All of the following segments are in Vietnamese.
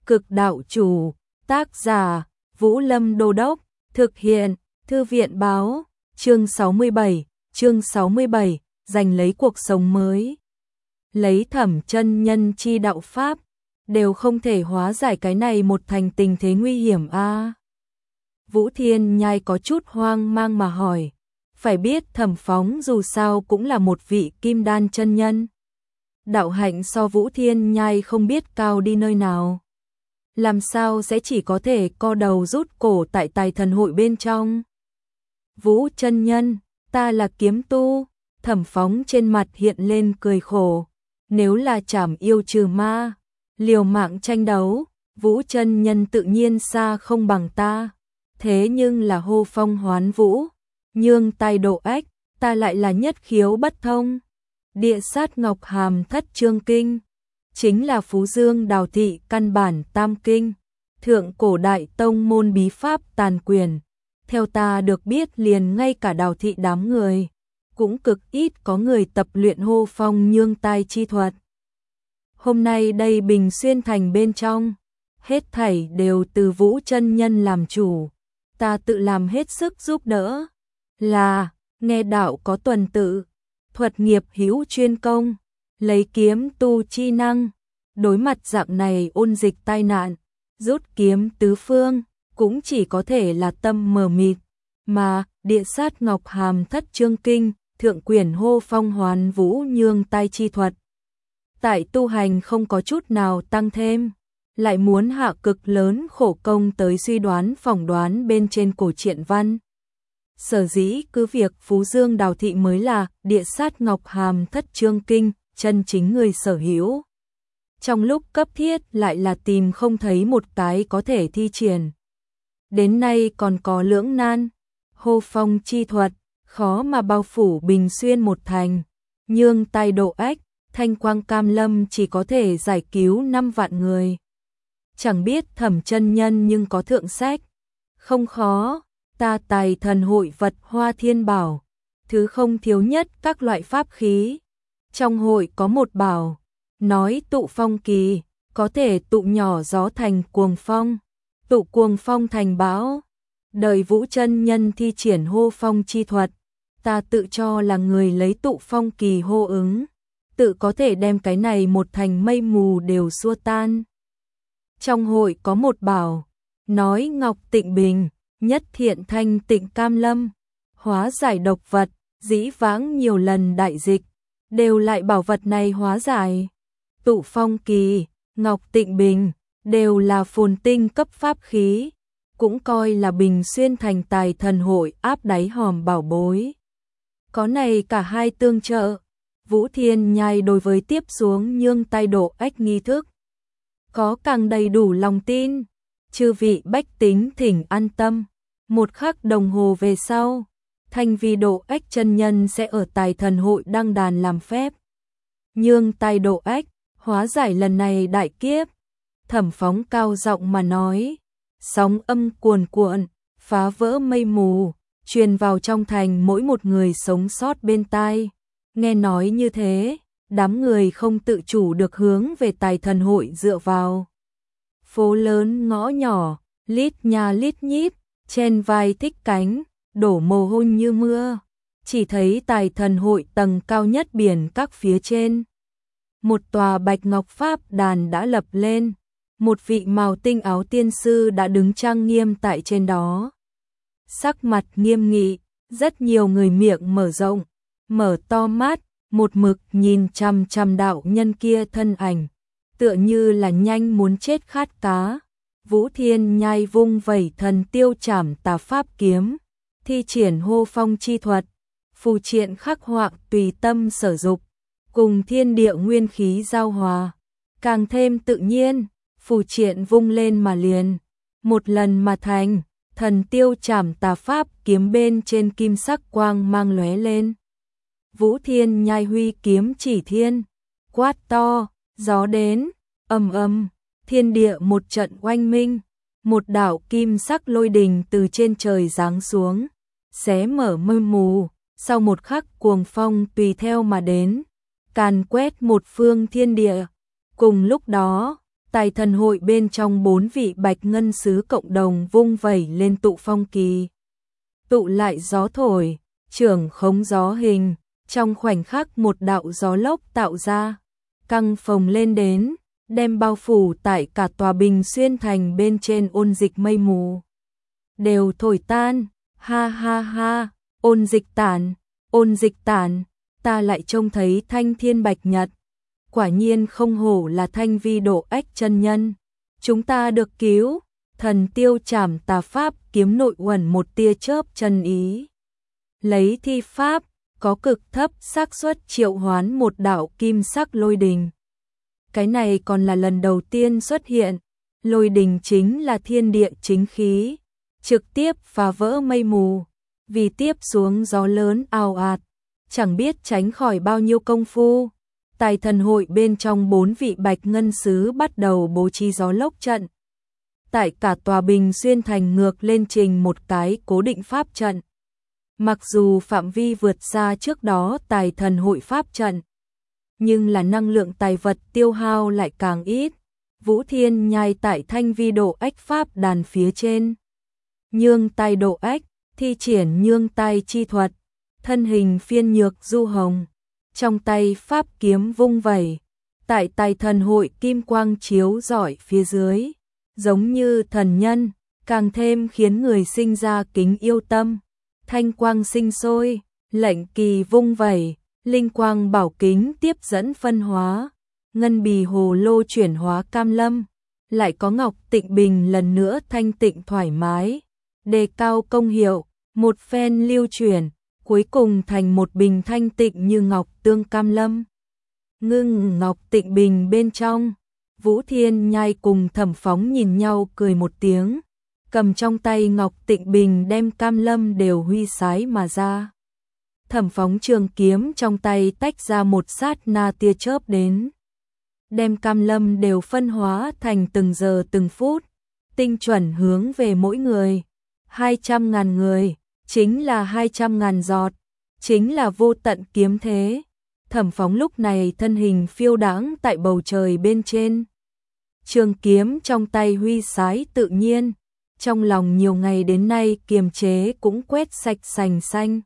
Cực đạo chủ, tác giả, Vũ Lâm Đô Đốc, thực hiện, Thư viện báo, chương 67, giành lấy cuộc sống mới. Lấy Thẩm chân nhân chi đạo pháp, đều không thể hóa giải cái này một thành tình thế nguy hiểm a. Vũ Thiên Nhai có chút hoang mang mà hỏi, phải biết Thẩm Phóng dù sao cũng là một vị kim đan chân nhân. Đạo hạnh so Vũ Thiên Nhai không biết cao đi nơi nào. Làm sao sẽ chỉ có thể co đầu rút cổ tại tài thần hội bên trong. Vũ chân nhân, ta là kiếm tu. Thẩm Phóng trên mặt hiện lên cười khổ. Nếu là trảm yêu trừ ma, liều mạng tranh đấu, Vũ chân nhân tự nhiên xa không bằng ta. Thế nhưng là hô phong hoán vũ, nhương tai độ ách, ta lại là nhất khiếu bất thông. Địa sát ngọc hàm thất chương kinh, chính là Phú Dương Đào Thị căn bản tam kinh, thượng cổ đại tông môn bí pháp tàn quyền. Theo ta được biết liền ngay cả Đào Thị đám người, cũng cực ít có người tập luyện hô phong nhương tai chi thuật. Hôm nay đây Bình Xuyên thành bên trong, hết thảy đều từ Vũ chân nhân làm chủ, ta tự làm hết sức giúp đỡ. Là, nghe đạo có tuần tự, thuật nghiệp hữu chuyên công, lấy kiếm tu chi năng, đối mặt dạng này ôn dịch tai nạn, rút kiếm tứ phương, cũng chỉ có thể là tâm mờ mịt, mà địa sát ngọc hàm thất chương kinh, thượng quyển hô phong hoán vũ nhương tai chi thuật. Tại tu hành không có chút nào tăng thêm, lại muốn hạ cực lớn khổ công tới suy đoán phỏng đoán bên trên cổ truyện văn. Sở dĩ cứ việc Phú Dương Đào Thị mới là địa sát ngọc hàm thất chương kinh, chân chính người sở hữu. Trong lúc cấp thiết lại là tìm không thấy một cái có thể thi triển. Đến nay còn có lưỡng nan, hô phong chi thuật, khó mà bao phủ Bình Xuyên một thành, nhương tai độ ách, thanh quang cam lâm chỉ có thể giải cứu 5 vạn người. Chẳng biết Thẩm chân nhân nhưng có thượng sách, không khó. Ta tài thần hội vật hoa thiên bảo, thứ không thiếu nhất các loại pháp khí. Trong hội có một bảo, nói tụ phong kỳ, có thể tụ nhỏ gió thành cuồng phong, tụ cuồng phong thành bão. Đời Vũ chân nhân thi triển hô phong chi thuật, ta tự cho là người lấy tụ phong kỳ hô ứng, tự có thể đem cái này một thành mây mù đều xua tan. Trong hội có một bảo, nói ngọc tịnh bình, nhất thiện thanh tịnh cam lâm, hóa giải độc vật, dĩ vãng nhiều lần đại dịch, đều lại bảo vật này hóa giải. Tụ phong kỳ, ngọc tịnh bình, đều là phồn tinh cấp pháp khí, cũng coi là Bình Xuyên thành tài thần hội áp đáy hòm bảo bối. Có này cả hai tương trợ, Vũ Thiên Nhai đối với tiếp xuống nhương tai độ ách nghi thức, có càng đầy đủ lòng tin. Chư vị bách tính thỉnh an tâm. Một khắc đồng hồ về sau, Thanh Vi độ ách chân nhân sẽ ở tài thần hội đăng đàn làm phép, nhương tai độ ách, hóa giải lần này đại kiếp. Thẩm Phóng cao giọng mà nói, sóng âm cuồn cuộn, phá vỡ mây mù, truyền vào trong thành mỗi một người sống sót bên tai. Nghe nói như thế, đám người không tự chủ được hướng về tài thần hội dựa vào. Phố lớn ngõ nhỏ, lít nha lít nhít, trên vai thích cánh, đổ mồ hôi như mưa. Chỉ thấy tài thần hội tầng cao nhất biển các phía trên, một tòa bạch ngọc pháp đàn đã lập lên, một vị màu tinh áo tiên sư đã đứng trang nghiêm tại trên đó. Sắc mặt nghiêm nghị, rất nhiều người miệng mở rộng, mở to mắt, một mực nhìn chằm chằm đạo nhân kia thân ảnh, tựa như là nhanh muốn chết khát cá. Vũ Thiên Nhai vung vẩy thần tiêu trảm tà pháp kiếm, thi triển hô phong chi thuật, phù triện khắc họa tùy tâm sở dục, cùng thiên địa nguyên khí giao hòa, càng thêm tự nhiên. Phù triện vung lên mà liền, một lần mà thành. Thần tiêu trảm tà pháp kiếm bên trên kim sắc quang mang lóe lên. Vũ Thiên Nhai huy kiếm chỉ thiên, quát to, gió đến, ầm ầm, thiên địa một trận oanh minh, một đạo kim sắc lôi đình từ trên trời giáng xuống, xé mở mây mù, sau một khắc cuồng phong tùy theo mà đến, càn quét một phương thiên địa. Cùng lúc đó, Tài thần hội bên trong 4 vị bạch ngân sứ cộng đồng vung vẩy lên tụ phong kỳ. Tụ lại gió thổi, trưởng khống gió hình, trong khoảnh khắc một đạo gió lốc tạo ra, căng phồng lên đến, đem bao phủ tại cả tòa Bình Xuyên thành bên trên ôn dịch mây mù. Đều thổi tan, ha ha ha, ôn dịch tản, ta lại trông thấy thanh thiên bạch nhật. Quả nhiên không hổ là Thanh Vi Độ Ách chân nhân. Chúng ta được cứu, thần tiêu trảm tà pháp kiếm nội uẩn một tia chớp chân ý. Lấy thi pháp, có cực thấp xác suất triệu hoán một đạo kim sắc lôi đình. Cái này còn là lần đầu tiên xuất hiện, lôi đình chính là thiên địa chính khí, trực tiếp phá vỡ mây mù, vì tiếp xuống gió lớn ào ạt, chẳng biết tránh khỏi bao nhiêu công phu. Tài thần hội bên trong 4 vị bạch ngân sứ bắt đầu bố trí gió lốc trận. Tại cả tòa Bình Xuyên thành ngược lên trình một cái cố định pháp trận. Mặc dù phạm vi vượt xa trước đó tài thần hội pháp trận, nhưng là năng lượng tài vật tiêu hao lại càng ít. Vũ Thiên nhai tại Thanh Vi Độ Ách pháp đàn phía trên. Nhương tay độ ách, thi triển nhương tay chi thuật, thân hình phiên nhược du hồng. Trong tay pháp kiếm vung vẩy, tại tài thần hội kim quang chiếu rọi phía dưới, giống như thần nhân, càng thêm khiến người sinh ra kính yêu tâm. Thanh quang sinh sôi, lệnh kỳ vung vẩy, linh quang bảo kính tiếp dẫn phân hóa, ngân bì hồ lô chuyển hóa cam lâm, lại có ngọc tịnh bình lần nữa thanh tịnh thoải mái, đề cao công hiệu, một phen lưu chuyển, cuối cùng thành một bình thanh tịnh như ngọc tương cam lâm. Ngưng ngọc tịnh bình bên trong, Vũ Thiên nhai cùng Thẩm Phóng nhìn nhau cười một tiếng, cầm trong tay ngọc tịnh bình đem cam lâm đều huy sái mà ra. Thẩm Phóng trường kiếm trong tay tách ra một sát na tia chớp đến, đem cam lâm đều phân hóa thành từng giờ từng phút, tinh chuẩn hướng về mỗi người. 200.000 người, chính là 200.000 giọt, chính là vô tận kiếm thế. Thẩm Phóng lúc này thân hình phiêu đãng tại bầu trời bên trên. Trường kiếm trong tay huy sái tự nhiên, trong lòng nhiều ngày đến nay kiềm chế cũng quét sạch sành xanh.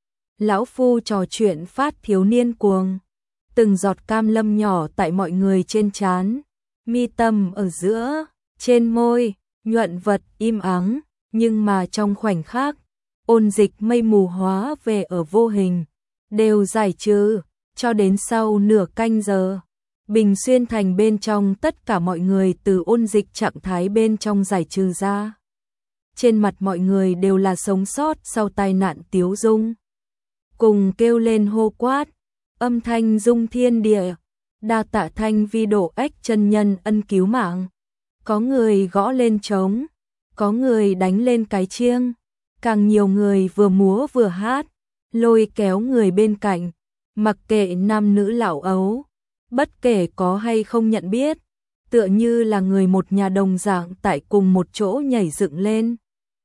Lão phu trò chuyện phát thiếu niên cuồng, từng giọt cam lâm nhỏ tại mọi người trên trán, mi tâm ở giữa, trên môi, nhuận vật im ắng, nhưng mà trong khoảnh khắc, ôn dịch mây mù hóa về ở vô hình, đều giải trừ, cho đến sau nửa canh giờ. Bình Xuyên thành bên trong tất cả mọi người từ ôn dịch trạng thái bên trong giải trừ ra. Trên mặt mọi người đều là sống sót sau tai nạn tiếu dung. Cùng kêu lên hô quát, âm thanh rung thiên địa, đa tạ Thanh Vi Độ Ách chân nhân ân cứu mạng. Có người gõ lên trống, có người đánh lên cái chiêng, càng nhiều người vừa múa vừa hát, lôi kéo người bên cạnh, mặc kệ nam nữ lão ấu, bất kể có hay không nhận biết, tựa như là người một nhà đồng dạng tại cùng một chỗ nhảy dựng lên.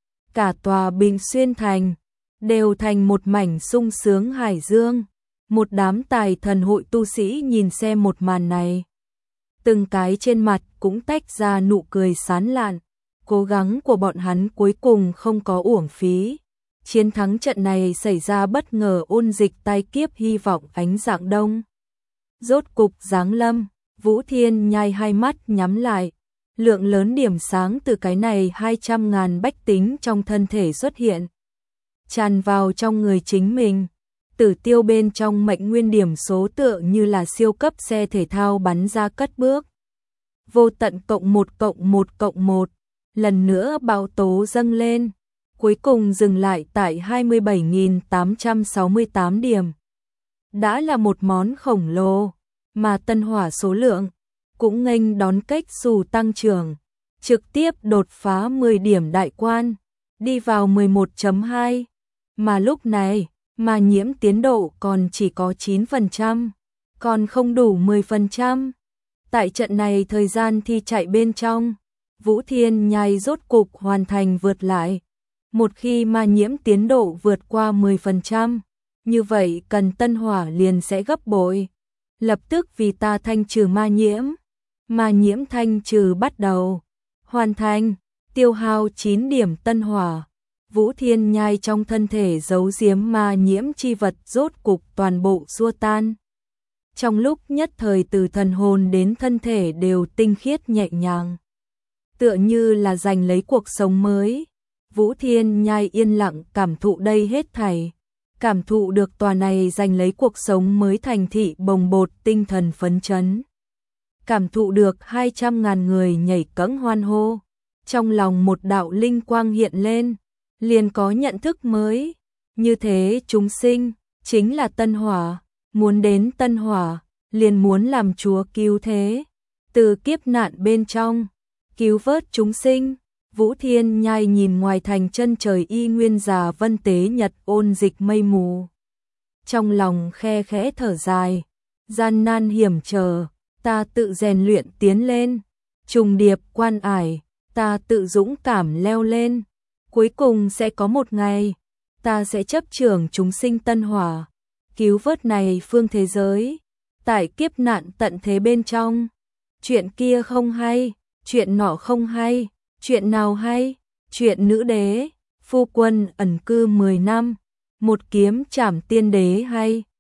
Cả tòa Bình Xuyên thành đều thành một mảnh sung sướng hải dương. Một đám tài thần hội tu sĩ nhìn xem một màn này, từng cái trên mặt cũng tách ra nụ cười sán lạn. Cố gắng của bọn hắn cuối cùng không có uổng phí. Chiến thắng trận này xảy ra bất ngờ, ôn dịch tai kiếp hy vọng ánh dạng đông rốt cục giáng lâm. Vũ Thiên nhai hai mắt nhắm lại, lượng lớn điểm sáng từ cái này 200.000 bách tính trong thân thể xuất hiện, tràn vào trong người chính mình. Tử tiêu bên trong mệnh nguyên điểm số tựa như là siêu cấp xe thể thao bắn ra cất bước. Vô tận +1+1+1, lần nữa bão tố dâng lên, cuối cùng dừng lại tại 27.868 điểm. Đã là một món khổng lồ, mà tân hỏa số lượng cũng nghênh đón cách xù tăng trưởng, trực tiếp đột phá 10 điểm đại quan, đi vào 11.2, mà lúc này mà nhiễm tiến độ còn chỉ có 9%, còn không đủ 10%. Tại trận này thời gian thi chạy bên trong, Vũ Thiên nhai rốt cục hoàn thành vượt lại. Một khi mà nhiễm tiến độ vượt qua 10%, như vậy cần tân hỏa liền sẽ gấp bội. Lập tức vì ta thanh trừ ma nhiễm, Ma nhiễm thanh trừ bắt đầu. Hoàn thành, tiêu hao 9 điểm tân hỏa. Vũ Thiên Nhai trong thân thể giấu giếm ma nhiễm chi vật rốt cục toàn bộ xua tan. Trong lúc nhất thời từ thần hồn đến thân thể đều tinh khiết nhẹ nhàng. Tựa như là giành lấy cuộc sống mới. Vũ Thiên Nhai yên lặng cảm thụ đây hết thảy. Cảm thụ được tòa này giành lấy cuộc sống mới thành thị bồng bột tinh thần phấn chấn. Cảm thụ được 200.000 người nhảy cẫng hoan hô. Trong lòng một đạo linh quang hiện lên, liền có nhận thức mới. Như thế chúng sinh, chính là tân hỏa. Muốn đến tân hỏa, liền muốn làm Chúa cứu thế. Từ kiếp nạn bên trong, cứu vớt chúng sinh. Vũ Thiên Nhai nhìn ngoài thành chân trời y nguyên già vân tế nhật ôn dịch mây mù. Trong lòng khe khẽ thở dài, gian nan hiểm trở, ta tự rèn luyện tiến lên. Trùng điệp quan ải, ta tự dũng cảm leo lên. Cuối cùng sẽ có một ngày, ta sẽ chấp trưởng chúng sinh tân hỏa, cứu vớt này phương thế giới. Tại kiếp nạn tận thế bên trong, chuyện kia không hay, chuyện nọ không hay. Chuyện nào hay? Chuyện nữ đế, phu quân ẩn cư 10 năm, một kiếm trảm tiên đế hay?